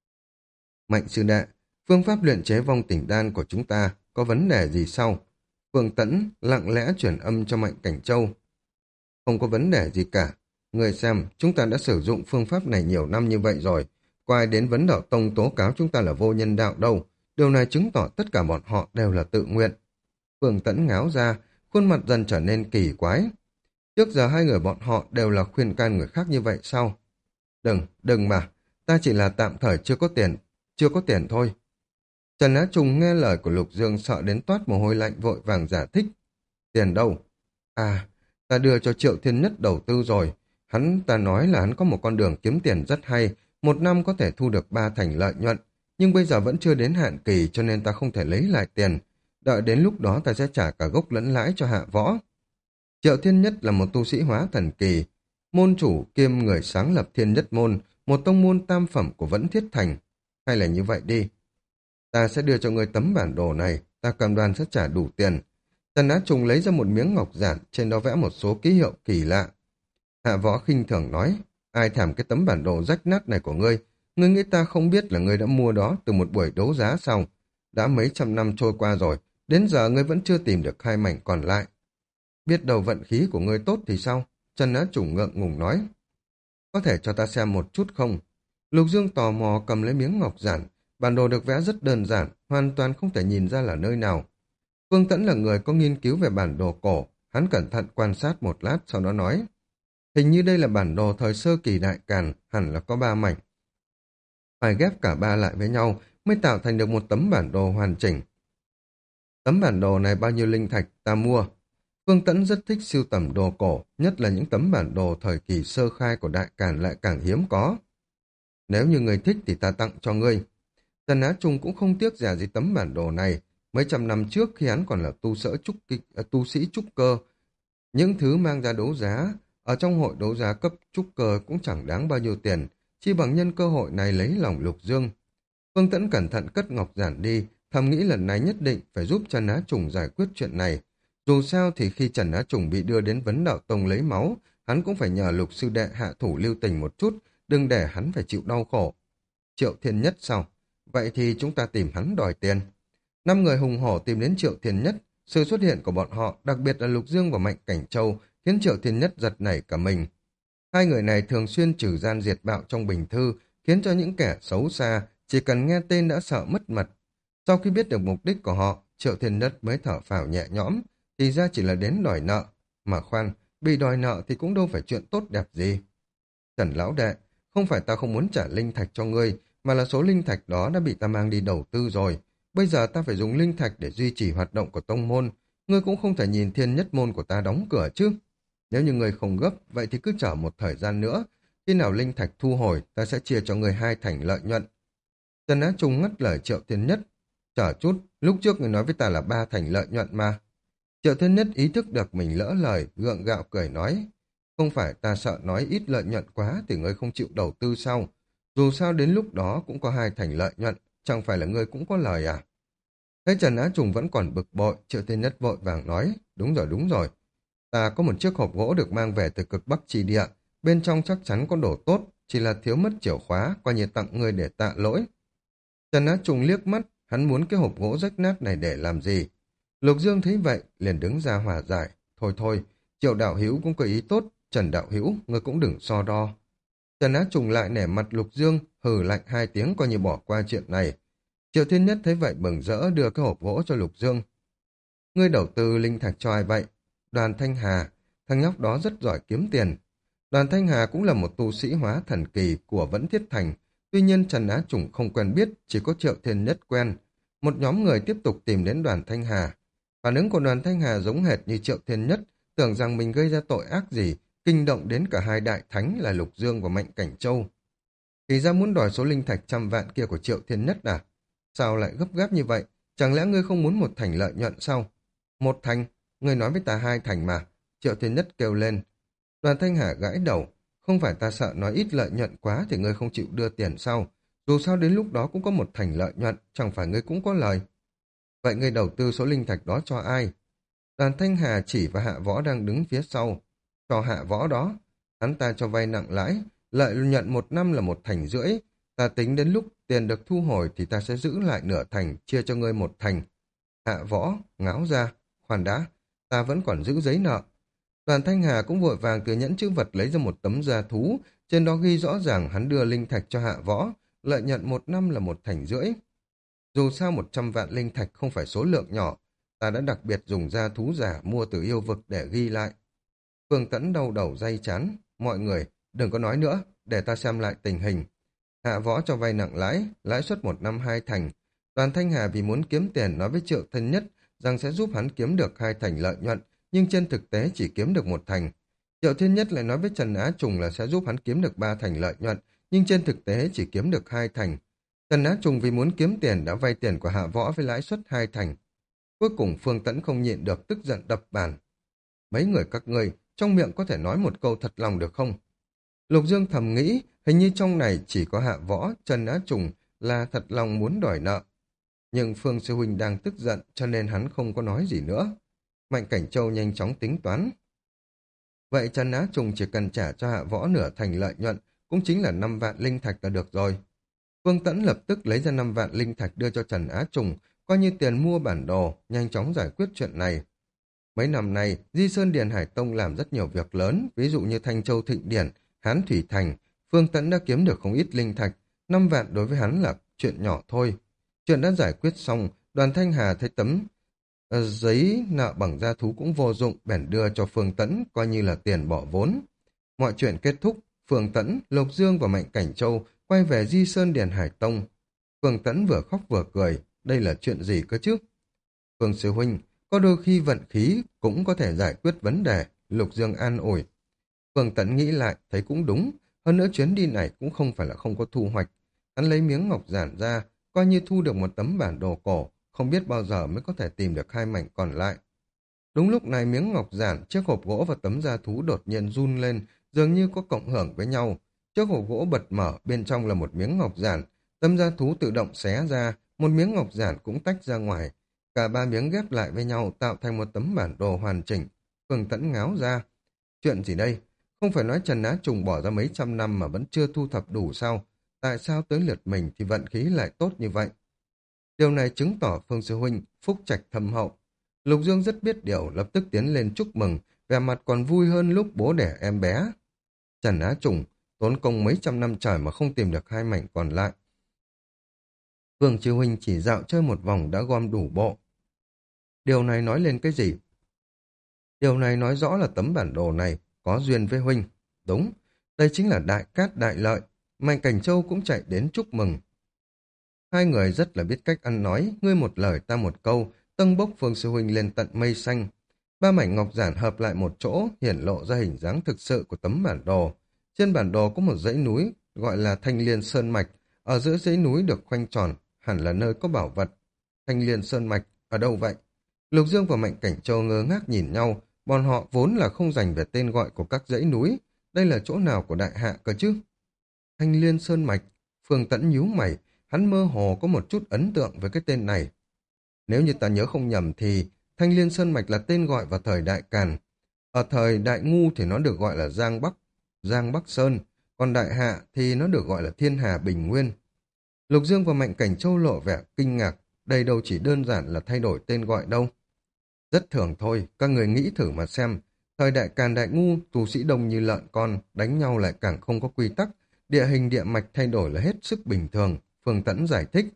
Mạnh sư đệ, phương pháp luyện chế vong tình đan của chúng ta có vấn đề gì sao? Phương Tẫn lặng lẽ chuyển âm cho Mạnh Cảnh Châu. Không có vấn đề gì cả. Người xem, chúng ta đã sử dụng phương pháp này nhiều năm như vậy rồi. Có ai đến Vấn Đạo Tông tố cáo chúng ta là vô nhân đạo đâu. Điều này chứng tỏ tất cả bọn họ đều là tự nguyện. Phương Tẫn ngáo ra, khuôn mặt dần trở nên kỳ quái. Trước giờ hai người bọn họ đều là khuyên can người khác như vậy sao? Đừng mà, ta chỉ là tạm thời chưa có tiền thôi. Trần Á Trùng nghe lời của Lục Dương sợ đến toát mồ hôi lạnh vội vàng giải thích. Tiền đâu? À, ta đưa cho Triệu Thiên Nhất đầu tư rồi. Ta nói là hắn có một con đường kiếm tiền rất hay, một năm có thể thu được 3 thành lợi nhuận, nhưng bây giờ vẫn chưa đến hạn kỳ cho nên ta không thể lấy lại tiền. Đợi đến lúc đó ta sẽ trả cả gốc lẫn lãi cho Hạ Võ. Triệu Thiên Nhất là một tu sĩ hóa thần kỳ, môn chủ kiêm người sáng lập Thiên Nhất Môn, một tông môn tam phẩm của Vẫn Thiết Thành. Hay là như vậy đi, ta sẽ đưa cho ngươi tấm bản đồ này, ta cam đoan sẽ trả đủ tiền. Trần Á Trùng lấy ra một miếng ngọc giản, trên đó vẽ một số ký hiệu kỳ lạ. Hạ Võ khinh thường nói, ai thèm cái tấm bản đồ rách nát này của ngươi? Ngươi nghĩ ta không biết là ngươi đã mua đó từ một buổi đấu giá xong? Đã mấy trăm năm trôi qua rồi, đến giờ ngươi vẫn chưa tìm được 2 mảnh còn lại. Biết đầu vận khí của ngươi tốt thì sao? Trần Á Trùng ngượng ngùng nói. Có thể cho ta xem một chút không? Lục Dương tò mò cầm lấy miếng ngọc giản. Bản đồ được vẽ rất đơn giản, hoàn toàn không thể nhìn ra là nơi nào. Phương Tẫn là người có nghiên cứu về bản đồ cổ. Hắn cẩn thận quan sát một lát, sau đó nói. Hình như đây là bản đồ thời sơ kỳ Đại Càn, hẳn là có 3 mảnh. Phải ghép cả 3 lại với nhau mới tạo thành được một tấm bản đồ hoàn chỉnh. Tấm bản đồ này bao nhiêu linh thạch ta mua? Phương Tẫn rất thích sưu tầm đồ cổ, nhất là những tấm bản đồ thời kỳ sơ khai của Đại Càn lại càng hiếm có. Nếu như người thích thì ta tặng cho ngươi. Trần Á Trung cũng không tiếc rẻ gì tấm bản đồ này. Mấy trăm năm trước khi hắn còn là tu sĩ trúc cơ, những thứ mang ra đấu giá, ở trong hội đấu giá cấp trúc cơ cũng chẳng đáng bao nhiêu tiền, chỉ bằng nhân cơ hội này lấy lòng Lục Dương. Phương Tẫn cẩn thận cất ngọc giản đi, thầm nghĩ lần này nhất định phải giúp Trần Á Trùng giải quyết chuyện này. Dù sao thì khi Trần Á Trùng bị đưa đến Vấn Đạo Tông lấy máu, hắn cũng phải nhờ Lục sư đệ hạ thủ lưu tình một chút, đừng để hắn phải chịu đau khổ. Triệu Thiên Nhất sao? Vậy thì chúng ta tìm hắn đòi tiền. 5 người hùng hổ tìm đến Triệu Thiên Nhất. Sự xuất hiện của bọn họ, đặc biệt là Lục Dương và Mạnh Cảnh Châu, khiến Triệu Thiên Nhất giật nảy cả mình. Hai người này thường xuyên trừ gian diệt bạo trong bình thư, khiến cho những kẻ xấu xa chỉ cần nghe tên đã sợ mất mật. Sau khi biết được mục đích của họ, Triệu Thiên Nhất mới thở phào nhẹ nhõm, thì ra chỉ là đến đòi nợ. Mà khoan, bị đòi nợ thì cũng đâu phải chuyện tốt đẹp gì. Trần lão đệ, không phải ta không muốn trả linh thạch cho ngươi, mà là số linh thạch đó đã bị ta mang đi đầu tư rồi. Bây giờ ta phải dùng linh thạch để duy trì hoạt động của tông môn. Ngươi cũng không thể nhìn Thiên Nhất môn của ta đóng cửa chứ. Nếu như ngươi không gấp, vậy thì cứ chờ một thời gian nữa. Khi nào linh thạch thu hồi, ta sẽ chia cho ngươi 2 thành lợi nhuận. Trần Á Trung ngắt lời Triệu Thiên Nhất. Chờ chút, lúc trước ngươi nói với ta là 3 thành lợi nhuận mà. Triệu Thiên Nhất ý thức được mình lỡ lời, gượng gạo cười nói. Không phải ta sợ nói ít lợi nhuận quá thì ngươi không chịu đầu tư sao? Dù sao đến lúc đó cũng có 2 thành lợi nhuận, chẳng phải là ngươi cũng có lời à? Thấy Trần Á Trùng vẫn còn bực bội, Triệu Thiên Nhất vội vàng nói. Đúng rồi. Ta có một chiếc hộp gỗ được mang về từ cực Bắc Chi Địa, bên trong chắc chắn có đồ tốt, chỉ là thiếu mất chìa khóa, coi như tặng ngươi để tạ lỗi. Trần Á Trùng liếc mắt, hắn muốn cái hộp gỗ rách nát này để làm gì? Lục Dương thấy vậy, liền đứng ra hòa giải. Thôi, Triệu đạo hữu cũng có ý tốt, Trần đạo hữu, ngươi cũng đừng so đo. Trần Á Trùng lại nể mặt Lục Dương, hừ lạnh 2 tiếng coi như bỏ qua chuyện này. Triệu Thiên Nhất thấy vậy mừng rỡ đưa cái hộp gỗ cho Lục Dương. Ngươi đầu tư linh thạch cho ai vậy? Đoàn Thanh Hà, thằng nhóc đó rất giỏi kiếm tiền. Đoàn Thanh Hà cũng là một tu sĩ hóa thần kỳ của Vẫn Thiết Thành. Tuy nhiên Trần Á Trùng không quen biết, chỉ có Triệu Thiên Nhất quen. Một nhóm người tiếp tục tìm đến Đoàn Thanh Hà. Phản ứng của Đoàn Thanh Hà giống hệt như Triệu Thiên Nhất, tưởng rằng mình gây ra tội ác gì, kinh động đến cả 2 đại thánh là Lục Dương và Mạnh Cảnh Châu. Thì ra muốn đòi số linh thạch 100 vạn kia của Triệu Thiên Nhất à? Sao lại gấp gáp như vậy? Chẳng lẽ ngươi không muốn 1 thành lợi nhuận sao? 1 thành? Ngươi nói với ta 2 thành mà. Triệu Thiên Nhất kêu lên. Đoàn Thanh Hà gãi đầu. Không phải ta sợ nói ít lợi nhuận quá thì ngươi không chịu đưa tiền sao? Dù sao đến lúc đó cũng có 1 thành lợi nhuận, chẳng phải ngươi cũng có lời. Vậy ngươi đầu tư số linh thạch đó cho ai? Đoàn Thanh Hà chỉ vào Hạ Võ đang đứng phía sau. Cho Hạ Võ đó. Hắn ta cho vay nặng lãi, lợi nhuận 1 năm là 1 thành rưỡi. Ta tính đến lúc tiền được thu hồi thì ta sẽ giữ lại nửa thành, chia cho ngươi 1 thành. Hạ Võ, ngáo ra. Khoan đã, ta vẫn còn giữ giấy nợ. Đoàn Thanh Hà cũng vội vàng từ nhẫn chữ vật lấy ra một tấm da thú, trên đó ghi rõ ràng hắn đưa linh thạch cho Hạ Võ, lợi nhuận 1 năm là 1 thành rưỡi. Dù sao 100 vạn linh thạch không phải số lượng nhỏ, ta đã đặc biệt dùng da thú giả mua từ yêu vực để ghi lại. Phương Tẫn đau đầu day chán. Mọi người, đừng có nói nữa, để ta xem lại tình hình. Hạ Võ cho vay nặng lãi, lãi suất 1 năm 2 thành. Đoàn Thanh Hà vì muốn kiếm tiền nói với Triệu Thân Nhất rằng sẽ giúp hắn kiếm được 2 thành lợi nhuận, nhưng trên thực tế chỉ kiếm được 1 thành. Triệu Thiên Nhất lại nói với Trần Á Trùng là sẽ giúp hắn kiếm được 3 thành lợi nhuận, nhưng trên thực tế chỉ kiếm được 2 thành. Trần Á Trùng vì muốn kiếm tiền đã vay tiền của Hạ Võ với lãi suất 2 thành. Cuối cùng Phương Tẫn không nhịn được tức giận đập bàn. Mấy người các ngươi trong miệng có thể nói một câu thật lòng được không? Lục Dương thầm nghĩ, hình như trong này chỉ có Hạ Võ, Trần Á Trùng là thật lòng muốn đòi nợ. Nhưng Phương Sư Huynh đang tức giận cho nên hắn không có nói gì nữa. Mạnh Cảnh Châu nhanh chóng tính toán. Vậy Trần Á Trùng chỉ cần trả cho Hạ Võ nửa thành lợi nhuận, cũng chính là 5 vạn linh thạch là được rồi. Phương Tẫn lập tức lấy ra 5 vạn linh thạch đưa cho Trần Á Trùng, coi như tiền mua bản đồ, nhanh chóng giải quyết chuyện này. Mấy năm nay, Di Sơn Điền Hải Tông làm rất nhiều việc lớn, ví dụ như Thanh Châu Thịnh Điển, Hán Thủy Thành. Phương Tẫn đã kiếm được không ít linh thạch, 5 vạn đối với hắn là chuyện nhỏ thôi. Chuyện đã giải quyết xong, Đoàn Thanh Hà thấy tấm giấy nợ bằng da thú cũng vô dụng, bèn đưa cho Phương Tẫn, coi như là tiền bỏ vốn. Mọi chuyện kết thúc, Phương Tẫn, Lục Dương và Mạnh Cảnh Châu quay về Di Sơn Điền Hải Tông. Phương Tẫn vừa khóc vừa cười, đây là chuyện gì cơ chứ? Phương Sư Huynh, có đôi khi vận khí cũng có thể giải quyết vấn đề, Lục Dương an ủi. Phương Tẫn nghĩ lại, thấy cũng đúng, hơn nữa chuyến đi này cũng không phải là không có thu hoạch. Hắn lấy miếng ngọc giản ra, coi như thu được một tấm bản đồ cổ, không biết bao giờ mới có thể tìm được 2 mảnh còn lại. Đúng lúc này miếng ngọc giản, chiếc hộp gỗ và tấm da thú đột nhiên run lên, dường như có cộng hưởng với nhau. Chiếc hộp gỗ bật mở, bên trong là một miếng ngọc giản, tấm da thú tự động xé ra, một miếng ngọc giản cũng tách ra ngoài. Cả 3 miếng ghép lại với nhau tạo thành một tấm bản đồ hoàn chỉnh. Phương Tẫn ngáo ra. Chuyện gì đây? Không phải nói Trần Á Trùng bỏ ra mấy trăm năm mà vẫn chưa thu thập đủ sao? Tại sao tới lượt mình thì vận khí lại tốt như vậy? Điều này chứng tỏ Phương Sư Huynh phúc trạch thâm hậu. Lục Dương rất biết điều, lập tức tiến lên chúc mừng, vẻ mặt còn vui hơn lúc bố đẻ em bé. Trần Á Trùng tốn công mấy trăm năm trời mà không tìm được 2 mảnh còn lại. Phương Sư Huynh chỉ dạo chơi một vòng đã gom đủ bộ. Điều này nói lên cái gì? Điều này nói rõ là tấm bản đồ này có duyên với Huynh. Đúng, đây chính là đại cát đại lợi. Mạnh Cảnh Châu cũng chạy đến chúc mừng. Hai người rất là biết cách ăn nói, ngươi một lời ta một câu, tâng bốc Phương Sư Huynh lên tận mây xanh. 3 mảnh ngọc giản hợp lại một chỗ, hiển lộ ra hình dáng thực sự của tấm bản đồ. Trên bản đồ có một dãy núi, gọi là Thanh Liên Sơn Mạch. Ở giữa dãy núi được khoanh tròn, hẳn là nơi có bảo vật. Thanh Liên Sơn Mạch, ở đâu vậy? Lục Dương và Mạnh Cảnh Châu ngơ ngác nhìn nhau, bọn họ vốn là không dành về tên gọi của các dãy núi. Đây là chỗ nào của đại hạ cơ chứ? Thanh Liên Sơn Mạch, Phương Tẫn nhíu mày, hắn mơ hồ có một chút ấn tượng với cái tên này. Nếu như ta nhớ không nhầm thì Thanh Liên Sơn Mạch là tên gọi vào thời Đại Càn. Ở thời Đại Ngu thì nó được gọi là Giang Bắc Sơn, còn Đại Hạ thì nó được gọi là Thiên Hà Bình Nguyên. Lục Dương và Mạnh Cảnh Châu lộ vẻ kinh ngạc, đây đâu chỉ đơn giản là thay đổi tên gọi đâu. Rất thường thôi, các người nghĩ thử mà xem. Thời Đại Càn Đại Ngu, tù sĩ đông như lợn con, đánh nhau lại càng không có quy tắc, địa hình địa mạch thay đổi là hết sức bình thường, Phương Tẫn giải thích.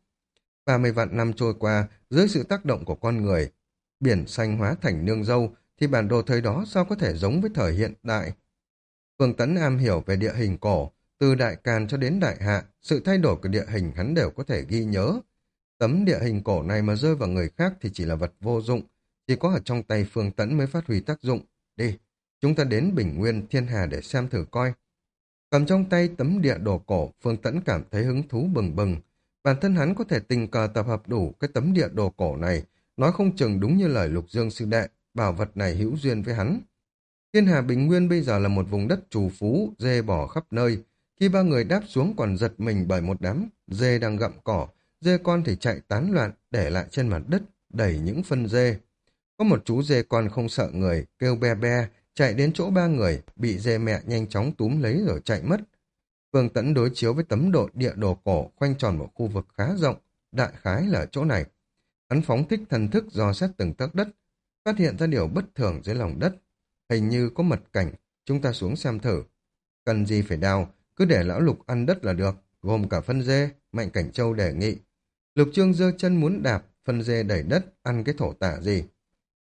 30 vạn năm trôi qua, dưới sự tác động của con người, biển xanh hóa thành nương dâu, thì bản đồ thời đó sao có thể giống với thời hiện đại? Phương Tẫn am hiểu về địa hình cổ, từ Đại Càn cho đến Đại Hạ, sự thay đổi của địa hình hắn đều có thể ghi nhớ. Tấm địa hình cổ này mà rơi vào người khác thì chỉ là vật vô dụng, chỉ có ở trong tay Phương Tẫn mới phát huy tác dụng. Đi, chúng ta đến Bình Nguyên Thiên Hà để xem thử coi. Cầm trong tay tấm địa đồ cổ, Phương Tẫn cảm thấy hứng thú bừng bừng. Bản thân hắn có thể tình cờ tập hợp đủ cái tấm địa đồ cổ này, nói không chừng đúng như lời Lục Dương sư đệ, bảo vật này hữu duyên với hắn. Thiên Hà Bình Nguyên bây giờ là một vùng đất trù phú, dê bò khắp nơi. Khi 3 người đáp xuống còn giật mình bởi một đám dê đang gặm cỏ, dê con thì chạy tán loạn, để lại trên mặt đất, đầy những phân dê. Có một chú dê con không sợ người, kêu be be, chạy đến chỗ 3 người, bị dê mẹ nhanh chóng túm lấy rồi chạy mất. Phương Tẫn đối chiếu với tấm địa đồ cổ khoanh tròn một khu vực khá rộng, đại khái là chỗ này. Hắn phóng thích thần thức dò xét từng tấc đất, phát hiện ra điều bất thường dưới lòng đất. Hình như có mật cảnh, chúng ta xuống xem thử. Cần gì phải đào, cứ để lão Lục ăn đất là được, gồm cả phân dê, Mạnh Cảnh Châu đề nghị. Lục Trương giơ chân muốn đạp, phân dê đẩy đất, ăn cái thổ tả gì.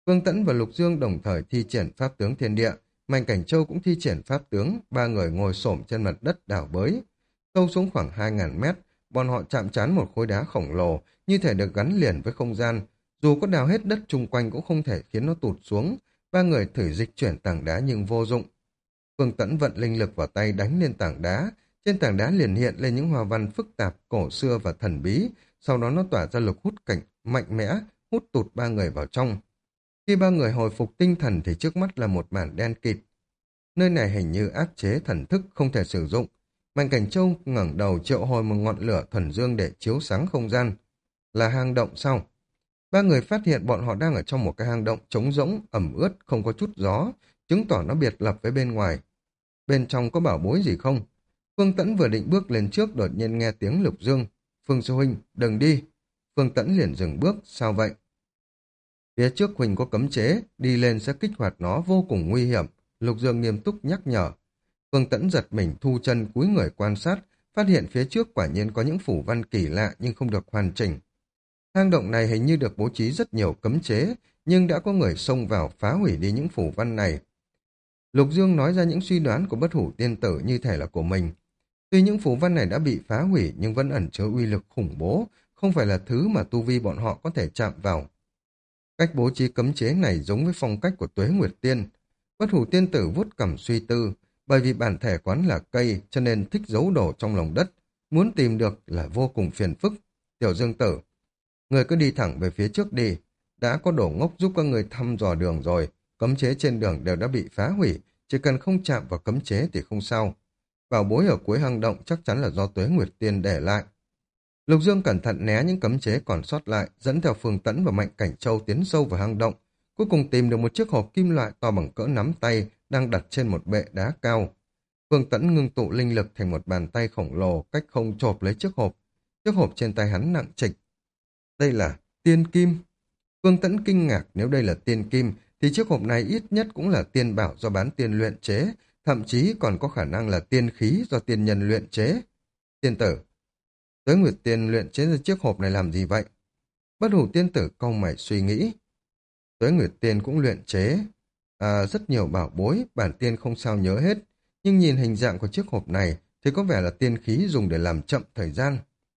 Vương Tẫn và Lục Dương đồng thời thi triển pháp tướng thiên địa, Mạnh Cảnh Châu cũng thi triển pháp tướng, ba người ngồi xổm trên mặt đất đảo bới. Sâu xuống khoảng 2.000 mét, bọn họ chạm trán một khối đá khổng lồ, như thể được gắn liền với không gian. Dù có đào hết đất chung quanh cũng không thể khiến nó tụt xuống. Ba người thử dịch chuyển tảng đá nhưng vô dụng. Vương Tẫn vận linh lực vào tay đánh lên tảng đá. Trên tảng đá liền hiện lên những hoa văn phức tạp, cổ xưa và thần bí. Sau đó nó tỏa ra lực hút cảnh mạnh mẽ, hút tụt ba người vào trong. Khi ba người hồi phục tinh thần thì trước mắt là một mảng đen kịt. Nơi này hình như áp chế thần thức không thể sử dụng. Mạnh Cảnh Châu ngẩng đầu triệu hồi một ngọn lửa thuần dương để chiếu sáng không gian. Là hang động sau. Ba người phát hiện bọn họ đang ở trong một cái hang động trống rỗng, ẩm ướt, không có chút gió, chứng tỏ nó biệt lập với bên ngoài. Bên trong có bảo bối gì không? Phương Tẫn vừa định bước lên trước đột nhiên nghe tiếng Lục Dương. Phương sư huynh, đừng đi. Phương Tẫn liền dừng bước, sao vậy? Phía trước huynh có cấm chế, đi lên sẽ kích hoạt nó vô cùng nguy hiểm. Lục Dương nghiêm túc nhắc nhở. Phương Tẫn giật mình thu chân cúi người quan sát, phát hiện phía trước quả nhiên có những phủ văn kỳ lạ nhưng không được hoàn chỉnh. Hang động này hình như được bố trí rất nhiều cấm chế, nhưng đã có người xông vào phá hủy đi những phủ văn này. Lục Dương nói ra những suy đoán của Bất Hủ Tiên Tử như thể là của mình. Tuy những phủ văn này đã bị phá hủy nhưng vẫn ẩn chứa uy lực khủng bố, không phải là thứ mà tu vi bọn họ có thể chạm vào. Cách bố trí cấm chế này giống với phong cách của Tuế Nguyệt Tiên. Bất Hủ Tiên Tử vuốt cằm suy tư, bởi vì bản thể quán là cây cho nên thích giấu đồ trong lòng đất, muốn tìm được là vô cùng phiền phức. Tiểu Dương Tử, người cứ đi thẳng về phía trước đi, đã có đồ ngốc giúp các người thăm dò đường rồi, cấm chế trên đường đều đã bị phá hủy, chỉ cần không chạm vào cấm chế thì không sao. Bảo bối ở cuối hang động chắc chắn là do Tuế Nguyệt Tiên để lại. Lục Dương cẩn thận né những cấm chế còn sót lại, dẫn theo Phương Tẫn và Mạnh Cảnh Châu tiến sâu vào hang động, cuối cùng tìm được một chiếc hộp kim loại to bằng cỡ nắm tay đang đặt trên một bệ đá cao. Phương Tẫn ngưng tụ linh lực thành một bàn tay khổng lồ, cách không chộp lấy chiếc hộp. Chiếc hộp trên tay hắn nặng trịch. Đây là tiên kim. Phương Tẫn kinh ngạc, nếu đây là tiên kim thì chiếc hộp này ít nhất cũng là tiên bảo do bán tiên luyện chế, thậm chí còn có khả năng là tiên khí do tiên nhân luyện chế. Tiên tử, Tuế Nguyệt Tiên luyện chế ra chiếc hộp này làm gì vậy? Bất Hủ Tiên Tử cau mày suy nghĩ. Tuế Nguyệt Tiên cũng luyện chế rất nhiều bảo bối, bản tiên không sao nhớ hết, nhưng nhìn hình dạng của chiếc hộp này thì có vẻ là tiên khí dùng để làm chậm thời gian.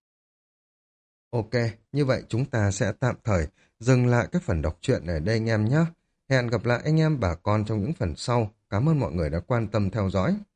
Ok, như vậy chúng ta sẽ tạm thời dừng lại cái phần đọc truyện ở đây anh em nhé. Hẹn gặp lại anh em bà con trong những phần sau. Cảm ơn mọi người đã quan tâm theo dõi.